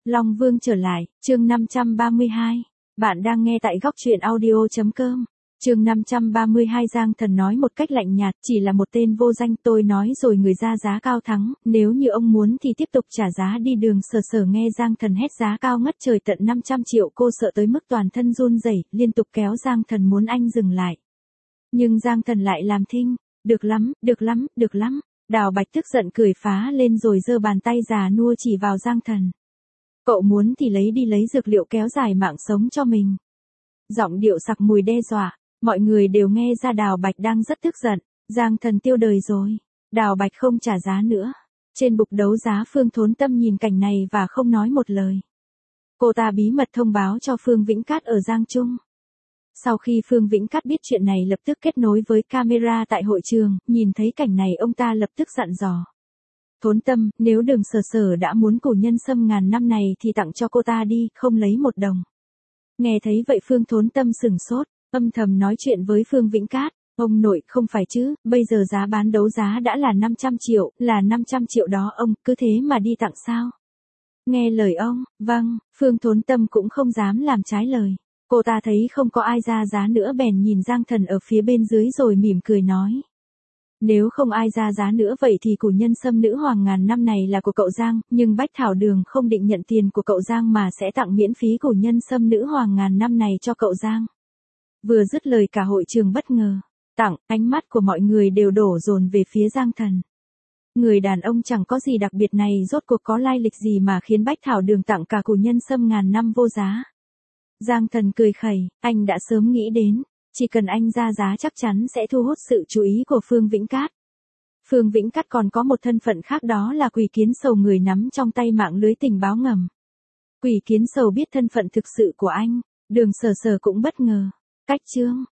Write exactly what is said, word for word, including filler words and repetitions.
Long Vương trở lại, chương năm trăm ba mươi hai. Bạn đang nghe tại góc truyện audio chấm com. Chương năm trăm ba mươi hai. Giang Thần nói một cách lạnh nhạt, chỉ là một tên vô danh, tôi nói rồi người ra giá cao thắng, nếu như ông muốn thì tiếp tục trả giá đi. Đường Sở Sở nghe Giang Thần hét giá cao ngất trời tận năm trăm triệu, cô sợ tới mức toàn thân run rẩy, liên tục kéo Giang Thần muốn anh dừng lại. Nhưng Giang Thần lại làm thinh, được lắm, được lắm, được lắm. Đào Bạch tức giận cười phá lên rồi giơ bàn tay già nua chỉ vào Giang Thần. Cậu muốn thì lấy đi lấy dược liệu kéo dài mạng sống cho mình. Giọng điệu sặc mùi đe dọa, mọi người đều nghe ra Đào Bạch đang rất tức giận. Giang Thần tiêu đời rồi. Đào Bạch không trả giá nữa. Trên bục đấu giá Phương Thốn Tâm nhìn cảnh này và không nói một lời. Cô ta bí mật thông báo cho Phương Vĩnh Cát ở Giang Trung. Sau khi Phương Vĩnh Cát biết chuyện này lập tức kết nối với camera tại hội trường, nhìn thấy cảnh này ông ta lập tức dặn dò. Thốn Tâm, nếu Đường Sở Sở đã muốn củ nhân sâm ngàn năm này thì tặng cho cô ta đi, không lấy một đồng. Nghe thấy vậy Phương Thốn Tâm sửng sốt, âm thầm nói chuyện với Phương Vĩnh Cát. Ông nội, không phải chứ, bây giờ giá bán đấu giá đã là năm trăm triệu, là năm trăm triệu đó ông, cứ thế mà đi tặng sao? Nghe lời ông, vâng, Phương Thốn Tâm cũng không dám làm trái lời. Cô ta thấy không có ai ra giá nữa bèn nhìn Giang Thần ở phía bên dưới rồi mỉm cười nói. Nếu không ai ra giá nữa vậy thì củ nhân sâm nữ hoàng ngàn năm này là của cậu Giang, nhưng Bách Thảo Đường không định nhận tiền của cậu Giang mà sẽ tặng miễn phí củ nhân sâm nữ hoàng ngàn năm này cho cậu Giang. Vừa dứt lời cả hội trường bất ngờ. Tặng, ánh mắt của mọi người đều đổ dồn về phía Giang Thần. Người đàn ông chẳng có gì đặc biệt này rốt cuộc có lai lịch gì mà khiến Bách Thảo Đường tặng cả củ nhân sâm ngàn năm vô giá. Giang Thần cười khẩy, anh đã sớm nghĩ đến, chỉ cần anh ra giá chắc chắn sẽ thu hút sự chú ý của Phương Vĩnh Cát. Phương Vĩnh Cát còn có một thân phận khác, đó là Quỷ Kiến Sầu, người nắm trong tay mạng lưới tình báo ngầm. Quỷ Kiến Sầu biết thân phận thực sự của anh, Đường Sở Sở cũng bất ngờ. Cách chương,